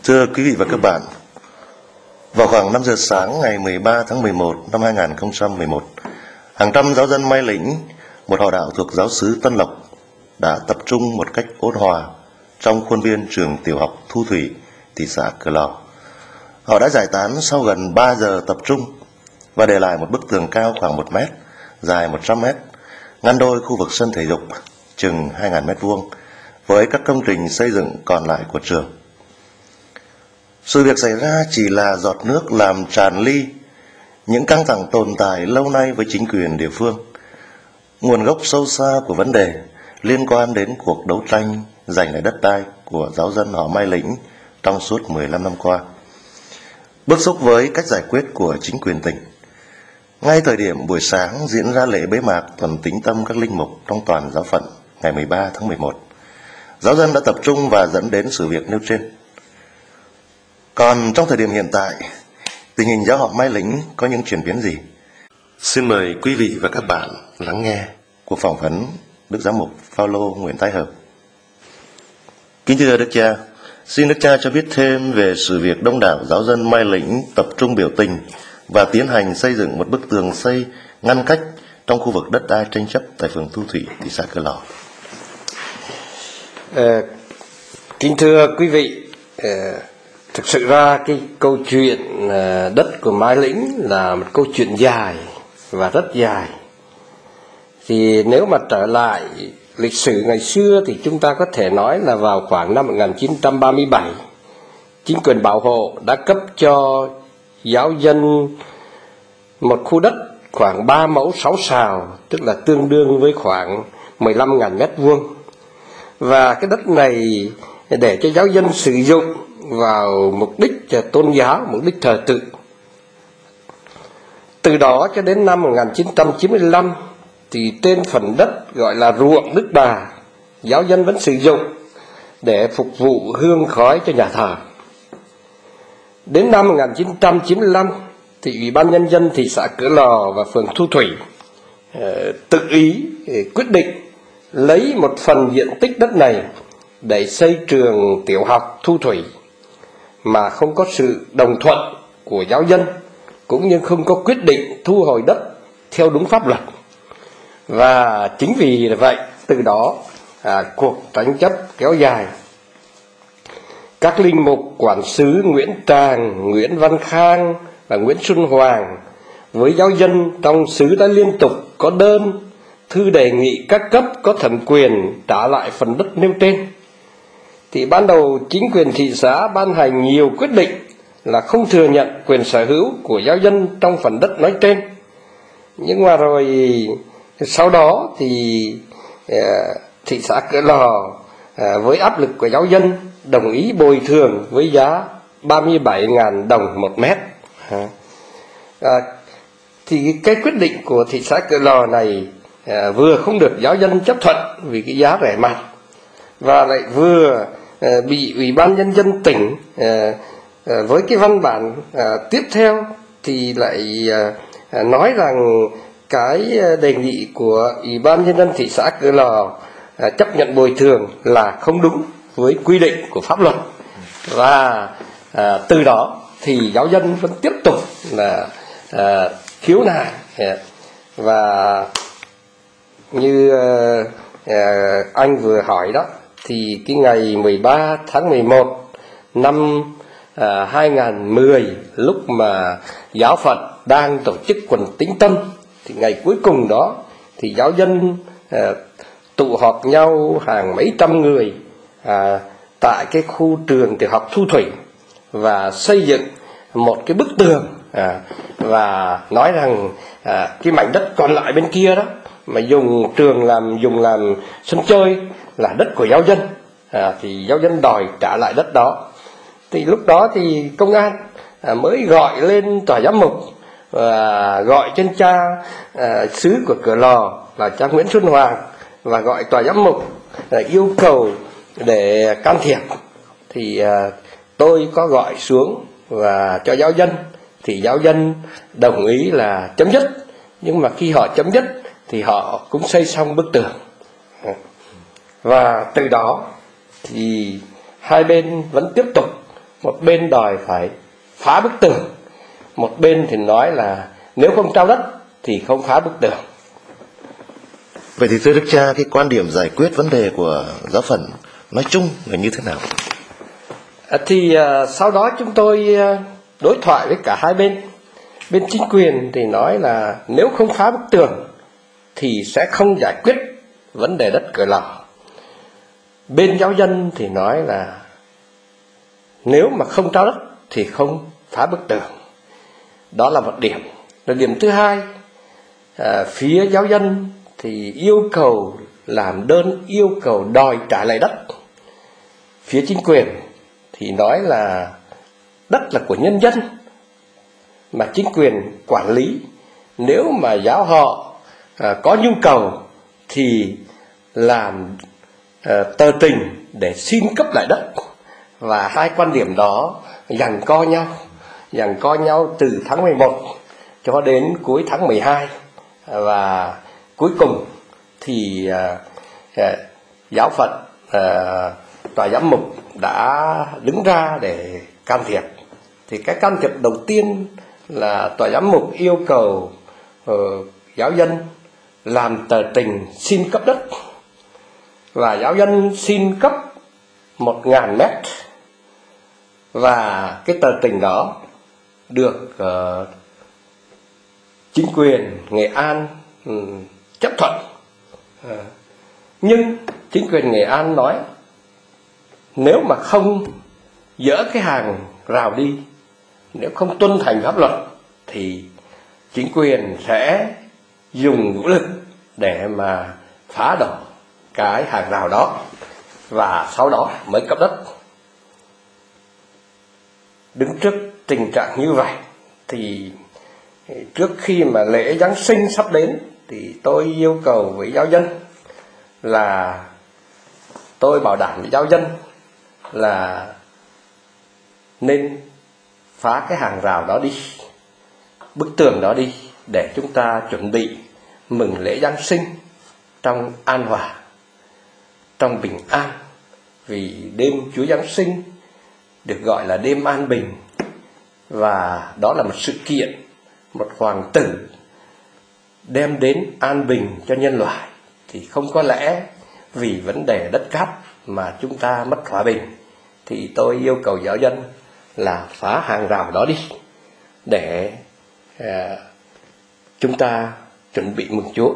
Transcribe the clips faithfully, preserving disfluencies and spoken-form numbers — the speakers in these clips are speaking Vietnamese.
Thưa quý vị và các bạn, vào khoảng năm giờ sáng ngày mười ba tháng mười một năm hai nghìn không trăm mười một, hàng trăm giáo dân Mai Lĩnh, một họ đạo thuộc giáo xứ Tân Lộc, đã tập trung một cách ôn hòa trong khuôn viên trường tiểu học Thu Thủy, thị xã Cửa Lò. Họ đã giải tán sau gần ba giờ tập trung và để lại một bức tường cao khoảng một mét, dài một trăm mét, ngăn đôi khu vực sân thể dục chừng hai nghìn mét vuông với các công trình xây dựng còn lại của trường. Sự việc xảy ra chỉ là giọt nước làm tràn ly những căng thẳng tồn tại lâu nay với chính quyền địa phương. Nguồn gốc sâu xa của vấn đề liên quan đến cuộc đấu tranh giành lại đất đai của giáo dân họ Mai Lĩnh trong suốt mười lăm năm qua. Bức xúc với cách giải quyết của chính quyền tỉnh, ngay thời điểm buổi sáng diễn ra lễ bế mạc tuần tín tâm các linh mục trong toàn giáo phận ngày mười ba tháng mười một, giáo dân đã tập trung và dẫn đến sự việc nêu trên. Còn trong thời điểm hiện tại, tình hình giáo họ Mai Lĩnh có những chuyển biến gì? Xin mời quý vị và các bạn lắng nghe cuộc phỏng vấn Đức Giám mục Phao-lô Nguyễn Thái Hợp. Kính thưa Đức Cha, xin Đức Cha cho biết thêm về sự việc đông đảo giáo dân Mai Lĩnh tập trung biểu tình và tiến hành xây dựng một bức tường xây ngăn cách trong khu vực đất đai tranh chấp tại phường Thu Thủy, thị xã Cửa Lò. À, kính thưa quý vị, à, thực sự ra cái câu chuyện à, đất của Mai Lĩnh là một câu chuyện dài và rất dài. Thì nếu mà trở lại lịch sử ngày xưa thì chúng ta có thể nói là vào khoảng năm một nghìn chín trăm ba mươi bảy, chính quyền bảo hộ đã cấp cho giáo dân một khu đất khoảng ba mẫu sáu sào, tức là tương đương với khoảng mười lăm nghìn mét vuông. Và cái đất này để cho giáo dân sử dụng vào mục đích tôn giáo, mục đích thờ tự. Từ đó cho đến năm một nghìn chín trăm chín mươi lăm thì trên phần đất gọi là ruộng Đức Bà, giáo dân vẫn sử dụng để phục vụ hương khói cho nhà thờ. Đến năm một nghìn chín trăm chín mươi lăm thì Ủy ban Nhân dân thị xã Cửa Lò và phường Thu Thủy uh, tự ý uh, quyết định lấy một phần diện tích đất này để xây trường tiểu học Thu Thủy, mà không có sự đồng thuận của giáo dân, cũng như không có quyết định thu hồi đất theo đúng pháp luật. Và chính vì vậy, từ đó à, cuộc tranh chấp kéo dài. Các linh mục quản xứ Nguyễn Tràng, Nguyễn Văn Khang và Nguyễn Xuân Hoàng với giáo dân trong xứ đã liên tục có đơn, thư đề nghị các cấp có thẩm quyền trả lại phần đất nêu trên. Thì ban đầu chính quyền thị xã ban hành nhiều quyết định là không thừa nhận quyền sở hữu của giáo dân trong phần đất nói trên. Nhưng mà rồi sau đó thì thị xã Cửa Lò với áp lực của giáo dân đồng ý bồi thường với giá ba mươi bảy nghìn đồng một mét. À, thì cái quyết định của thị xã Cửa Lò này à, vừa không được giáo dân chấp thuận vì cái giá rẻ mạt, và lại vừa à, bị Ủy ban Nhân dân tỉnh à, à, với cái văn bản à, tiếp theo thì lại à, nói rằng cái đề nghị của Ủy ban Nhân dân thị xã Cửa Lò à, chấp nhận bồi thường là không đúng với quy định của pháp luật. Và à, từ đó thì giáo dân vẫn tiếp tục là à, khiếu nại. Và như à, à, anh vừa hỏi đó, thì cái ngày mười ba tháng mười một năm à, hai nghìn không trăm mười, lúc mà giáo phận đang tổ chức quần tín tâm, thì ngày cuối cùng đó thì giáo dân à, tụ họp nhau hàng mấy trăm người à, tại cái khu trường tiểu học Thu Thủy và xây dựng một cái bức tường à, và nói rằng à, cái mảnh đất còn lại bên kia đó mà dùng trường làm dùng làm sân chơi là đất của giáo dân, à, thì giáo dân đòi trả lại đất đó. Thì lúc đó thì công an à, mới gọi lên tòa giám mục và gọi trên cha à, xứ của Cửa Lò là cha Nguyễn Xuân Hoàng, và gọi tòa giám mục à, yêu cầu để can thiệp. Thì à, tôi có gọi xuống và cho giáo dân, thì giáo dân đồng ý là chấm dứt. Nhưng mà khi họ chấm dứt thì họ cũng xây xong bức tường. Và từ đó thì hai bên vẫn tiếp tục một bên đòi phải phá bức tường, một bên thì nói là nếu không trao đất thì không phá bức tường. Vậy thì thưa Đức Cha, cái quan điểm giải quyết vấn đề của giáo phận nói chung là như thế nào? À, thì à, sau đó chúng tôi à, đối thoại với cả hai bên. Bên chính quyền thì nói là nếu không phá bức tường thì sẽ không giải quyết vấn đề đất Cửa Lò. Bên giáo dân thì nói là nếu mà không trao đất thì không phá bức tường. Đó là một điểm. Rồi điểm thứ hai, à, phía giáo dân thì yêu cầu làm đơn yêu cầu đòi trả lại đất. Phía chính quyền thì nói là đất là của nhân dân mà chính quyền quản lý. Nếu mà giáo họ à, có nhu cầu thì làm à, tờ trình để xin cấp lại đất. Và hai quan điểm đó giằng co nhau, giằng co nhau từ tháng mười một cho đến cuối tháng mười hai. Và cuối cùng thì à, à, giáo phận, à, tòa giám mục đã đứng ra để can thiệp. Thì cái can thiệp đầu tiên là tòa giám mục yêu cầu uh, giáo dân làm tờ trình xin cấp đất, và giáo dân xin cấp một ngàn mét, và cái tờ trình đó được uh, chính quyền Nghệ An um, chấp thuận. Uh, nhưng chính quyền Nghệ An nói nếu mà không dỡ cái hàng rào đi, nếu không tuân thành pháp luật thì chính quyền sẽ dùng vũ lực để mà phá đổ cái hàng rào đó, và sau đó mới cấp đất. Đứng trước tình trạng như vậy thì trước khi mà lễ Giáng sinh sắp đến thì tôi yêu cầu với giáo dân là tôi bảo đảm với giáo dân là nên phá cái hàng rào đó đi, bức tường đó đi, để chúng ta chuẩn bị mừng lễ Giáng sinh trong an hòa, trong bình an. Vì đêm Chúa Giáng sinh được gọi là đêm an bình, và đó là một sự kiện, một hoàng tử đem đến an bình cho nhân loại. Thì không có lẽ vì vấn đề đất cát mà chúng ta mất hòa bình. Thì tôi yêu cầu giáo dân là phá hàng rào đó đi để à, chúng ta chuẩn bị mừng Chúa.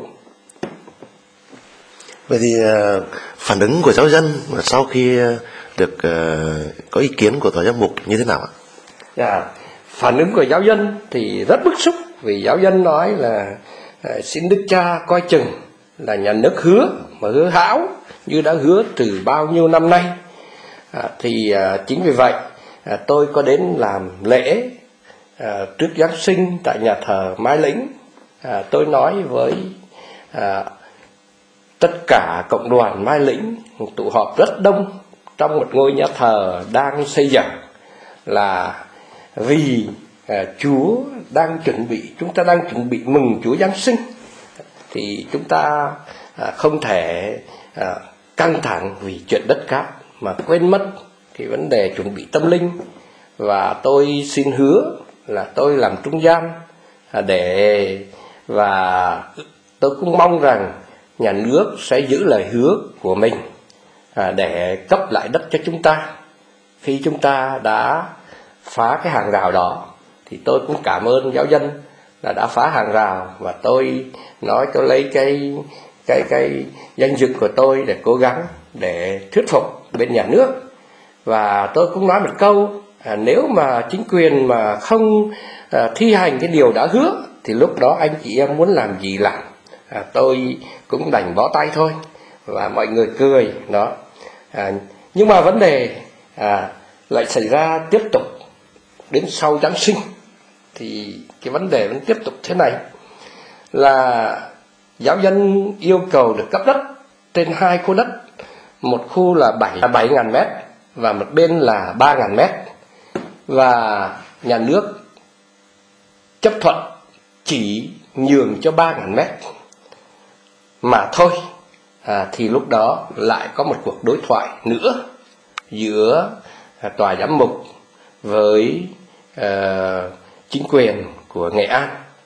Vậy thì uh, phản ứng của giáo dân sau khi uh, được uh, có ý kiến của tòa giám mục như thế nào ạ? Yeah. Phản ứng của giáo dân thì rất bức xúc, vì giáo dân nói là uh, xin Đức Cha coi chừng, là nhà nước hứa mà hứa hão như đã hứa từ bao nhiêu năm nay. À, thì à, chính vì vậy à, tôi có đến làm lễ à, trước Giáng sinh tại nhà thờ Mai Lĩnh. à, Tôi nói với à, tất cả cộng đoàn Mai Lĩnh tụ họp rất đông trong một ngôi nhà thờ đang xây dựng, là vì à, Chúa đang chuẩn bị, chúng ta đang chuẩn bị mừng Chúa Giáng sinh, thì chúng ta à, không thể à, căng thẳng vì chuyện đất cát mà quên mất cái vấn đề chuẩn bị tâm linh. Và tôi xin hứa là tôi làm trung gian để, và tôi cũng mong rằng nhà nước sẽ giữ lời hứa của mình để cấp lại đất cho chúng ta. Khi chúng ta đã phá cái hàng rào đó thì tôi cũng cảm ơn giáo dân là đã phá hàng rào, và tôi nói tôi lấy cái cái cái danh dự của tôi để cố gắng để thuyết phục bên nhà nước. Và tôi cũng nói một câu, à, nếu mà chính quyền mà không à, thi hành cái điều đã hứa thì lúc đó anh chị em muốn làm gì làm. à, Tôi cũng đành bó tay thôi, và mọi người cười đó. à, Nhưng mà vấn đề à, lại xảy ra tiếp tục đến sau Giáng sinh. Thì cái vấn đề vẫn tiếp tục thế này, là giáo dân yêu cầu được cấp đất trên hai khu đất, một khu là bảy nghìn mét và một bên là ba nghìn mét, và nhà nước chấp thuận chỉ nhường cho ba nghìn mét mà thôi. à, Thì lúc đó lại có một cuộc đối thoại nữa giữa tòa giám mục với uh, chính quyền của Nghệ An.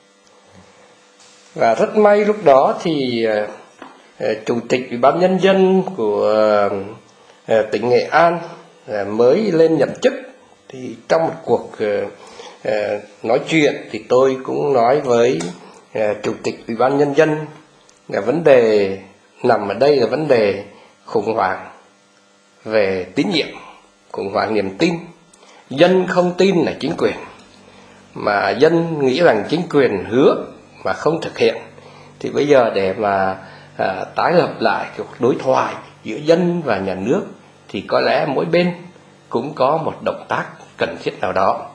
Và rất may lúc đó thì uh, uh, Chủ tịch Ủy ban Nhân dân của uh, tỉnh Nghệ An uh, mới lên nhậm chức. Thì trong một cuộc uh, uh, nói chuyện thì tôi cũng nói với uh, Chủ tịch Ủy ban Nhân dân là vấn đề nằm ở đây là vấn đề khủng hoảng về tín nhiệm, khủng hoảng niềm tin. Dân không tin là chính quyền, mà dân nghĩ rằng chính quyền hứa mà không thực hiện. Thì bây giờ để mà à, tái lập lại cuộc đối thoại giữa dân và nhà nước thì có lẽ mỗi bên cũng có một động tác cần thiết nào đó.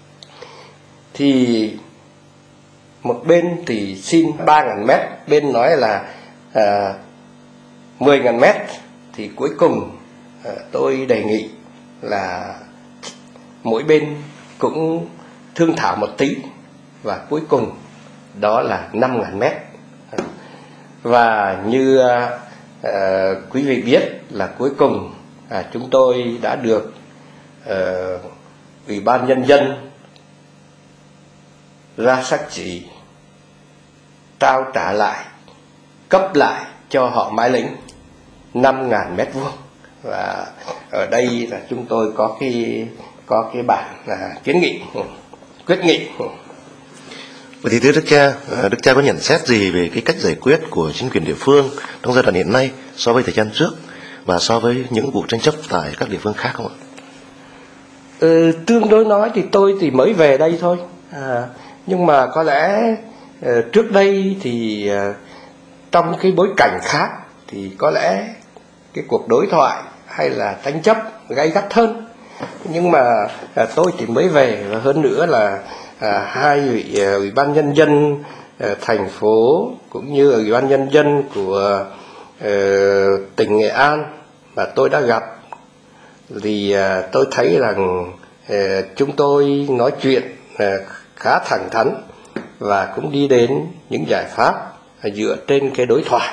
Thì một bên thì xin ba nghìn mét, bên nói là à, mười nghìn mét. Thì cuối cùng à, tôi đề nghị là mỗi bên cũng thương thảo một tí, và cuối cùng đó là năm nghìn mét. Và như à, quý vị biết là cuối cùng à, chúng tôi đã được à, Ủy ban Nhân dân ra sắc chỉ trao trả lại, cấp lại cho họ Mái Lĩnh năm nghìn mét vuông. Và ở đây là chúng tôi có cái có cái bản là kiến nghị, quyết nghị. Vậy thì thưa Đức cha, Đức cha có nhận xét gì về cái cách giải quyết của chính quyền địa phương trong giai đoạn hiện nay so với thời gian trước và so với những vụ tranh chấp tại các địa phương khác không ạ? Ừ, tương đối nói thì tôi thì mới về đây thôi, à, nhưng mà có lẽ uh, trước đây thì uh, trong cái bối cảnh khác thì có lẽ cái cuộc đối thoại hay là tranh chấp gay gắt hơn. Nhưng mà à, tôi thì mới về, và hơn nữa là à, hai vị à, Ủy ban Nhân dân à, thành phố cũng như Ủy ban Nhân dân của à, tỉnh Nghệ An mà tôi đã gặp, thì à, tôi thấy rằng à, chúng tôi nói chuyện à, khá thẳng thắn và cũng đi đến những giải pháp à, dựa trên cái đối thoại.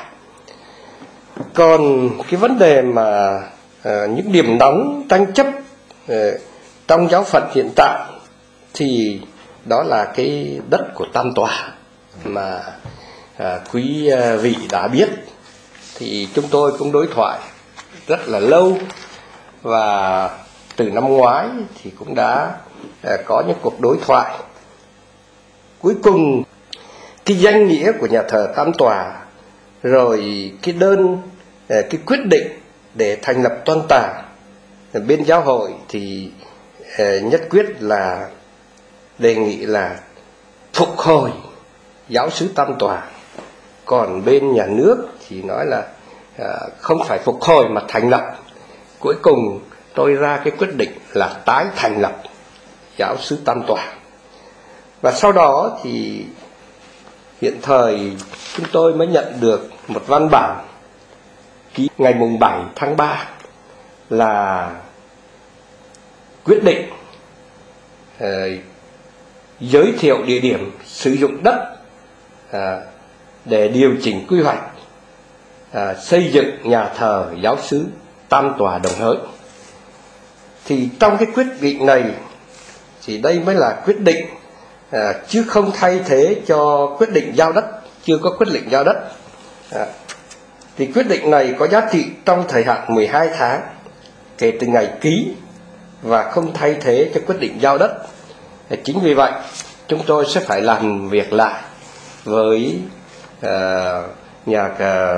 Còn cái vấn đề mà à, những điểm nóng tranh chấp à, trong giáo phận hiện tại thì đó là cái đất của Tam Tòa mà à, quý à, vị đã biết. Thì chúng tôi cũng đối thoại rất là lâu, và từ năm ngoái thì cũng đã à, có những cuộc đối thoại. Cuối cùng cái danh nghĩa của nhà thờ Tam Tòa, rồi cái đơn, cái quyết định để thành lập toan tàng, bên giáo hội thì nhất quyết là đề nghị là phục hồi giáo xứ Tam Tòa. Còn bên nhà nước thì nói là không phải phục hồi mà thành lập. Cuối cùng tôi ra cái quyết định là tái thành lập giáo xứ Tam Tòa. Và sau đó thì hiện thời chúng tôi mới nhận được một văn bản ký ngày mùng bảy tháng ba là quyết định uh, giới thiệu địa điểm sử dụng đất uh, để điều chỉnh quy hoạch uh, xây dựng nhà thờ giáo xứ Tam Tòa Đồng Hới. Thì trong cái quyết định này thì đây mới là quyết định, À, chứ không thay thế cho quyết định giao đất, chưa có quyết định giao đất. À, thì quyết định này có giá trị trong thời hạn mười hai tháng kể từ ngày ký, và không thay thế cho quyết định giao đất. À, chính vì vậy chúng tôi sẽ phải làm việc lại với à, nhà à,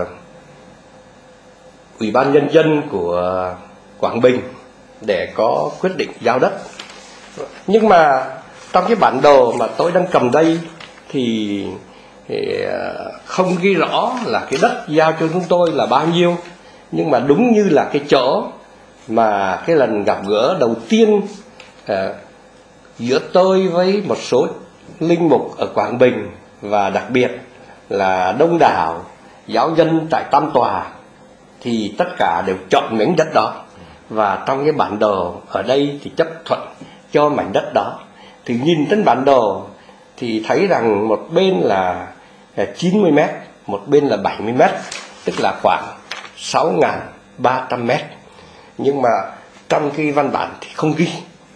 Ủy ban Nhân dân của Quảng Bình để có quyết định giao đất. Nhưng mà trong cái bản đồ mà tôi đang cầm đây thì, thì không ghi rõ là cái đất giao cho chúng tôi là bao nhiêu. Nhưng mà đúng như là cái chỗ mà cái lần gặp gỡ đầu tiên à, giữa tôi với một số linh mục ở Quảng Bình, và đặc biệt là đông đảo giáo dân tại Tam Tòa, thì tất cả đều chọn miếng đất đó. Và trong cái bản đồ ở đây thì chấp thuận cho mảnh đất đó. Thì nhìn trên bản đồ thì thấy rằng một bên là chín mươi mét, một bên là bảy mươi mét, tức là khoảng sáu nghìn ba trăm mét. Nhưng mà trong cái văn bản thì không ghi,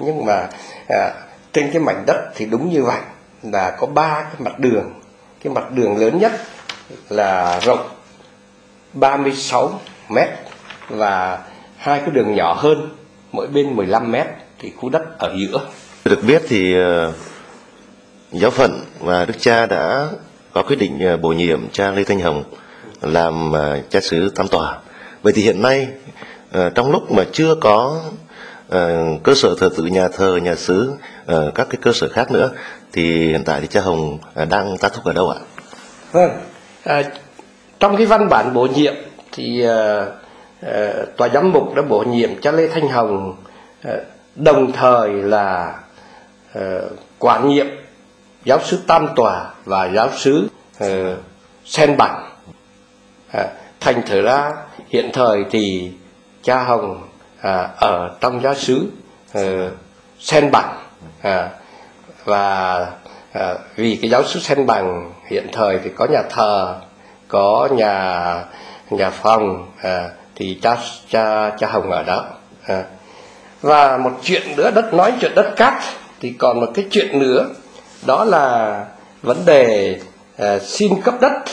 Nhưng mà à, trên cái mảnh đất thì đúng như vậy, là có ba cái mặt đường. Cái mặt đường lớn nhất là rộng ba mươi sáu mét và hai cái đường nhỏ hơn, mỗi bên mười lăm mét, thì khu đất ở giữa. Được biết thì uh, giáo phận và đức cha đã có quyết định uh, bổ nhiệm cha Lê Thanh Hồng làm uh, cha xứ Tam Tòa. Vậy thì hiện nay uh, trong lúc mà chưa có uh, cơ sở thờ tự, nhà thờ, nhà xứ, uh, các cái cơ sở khác nữa, thì hiện tại thì cha Hồng uh, đang tá thúc ở đâu ạ? Vâng, à, trong cái văn bản bổ nhiệm thì à, à, tòa giám mục đã bổ nhiệm cha Lê Thanh Hồng, à, đồng thời là à, quản nhiệm giáo xứ Tam Tòa và giáo xứ à, Sen Bằng. À, thành thử ra hiện thời thì cha Hồng à, ở trong giáo xứ à, Sen Bằng, à, và à, vì cái giáo xứ Sen Bằng hiện thời thì có nhà thờ, có nhà nhà phòng, à, thì cha cha cha Hồng ở đó. À. Và một chuyện nữa, đất nói chuyện đất cát, thì còn một cái chuyện nữa, đó là vấn đề à, xin cấp đất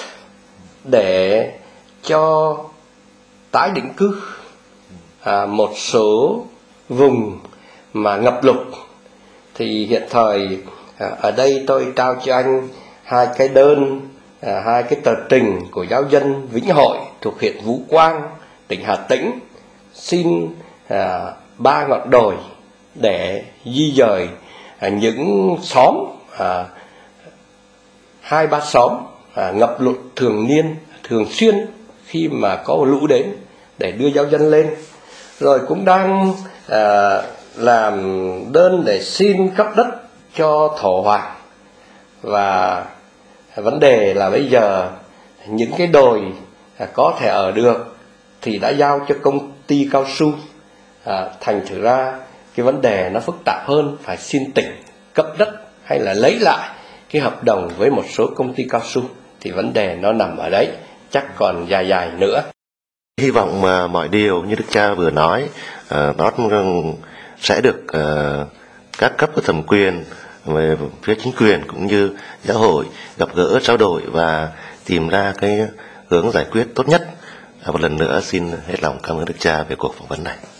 để cho tái định cư à, một số vùng mà ngập lụt. Thì hiện thời à, ở đây tôi trao cho anh hai cái đơn, à, hai cái tờ trình của giáo dân Vĩnh Hội thuộc huyện Vũ Quang, tỉnh Hà Tĩnh, xin à, ba ngọn đồi để di dời à, những xóm à, hai ba xóm à, ngập lụt thường niên, thường xuyên khi mà có lũ đến, để đưa giáo dân lên. Rồi cũng đang à, làm đơn để xin cấp đất cho thổ hoàng. Và vấn đề là bây giờ những cái đồi có thể ở được thì đã giao cho công ty cao su, à, thành thử ra cái vấn đề nó phức tạp hơn, phải xin tỉnh cấp đất hay là lấy lại cái hợp đồng với một số công ty cao su, thì vấn đề nó nằm ở đấy, chắc còn dài dài nữa. Hy vọng mà mọi điều như đức cha vừa nói uh, nó sẽ được uh, các cấp có thẩm quyền về phía chính quyền cũng như giáo hội gặp gỡ, trao đổi và tìm ra cái hướng giải quyết tốt nhất. Một lần nữa xin hết lòng cảm ơn đức cha về cuộc phỏng vấn này.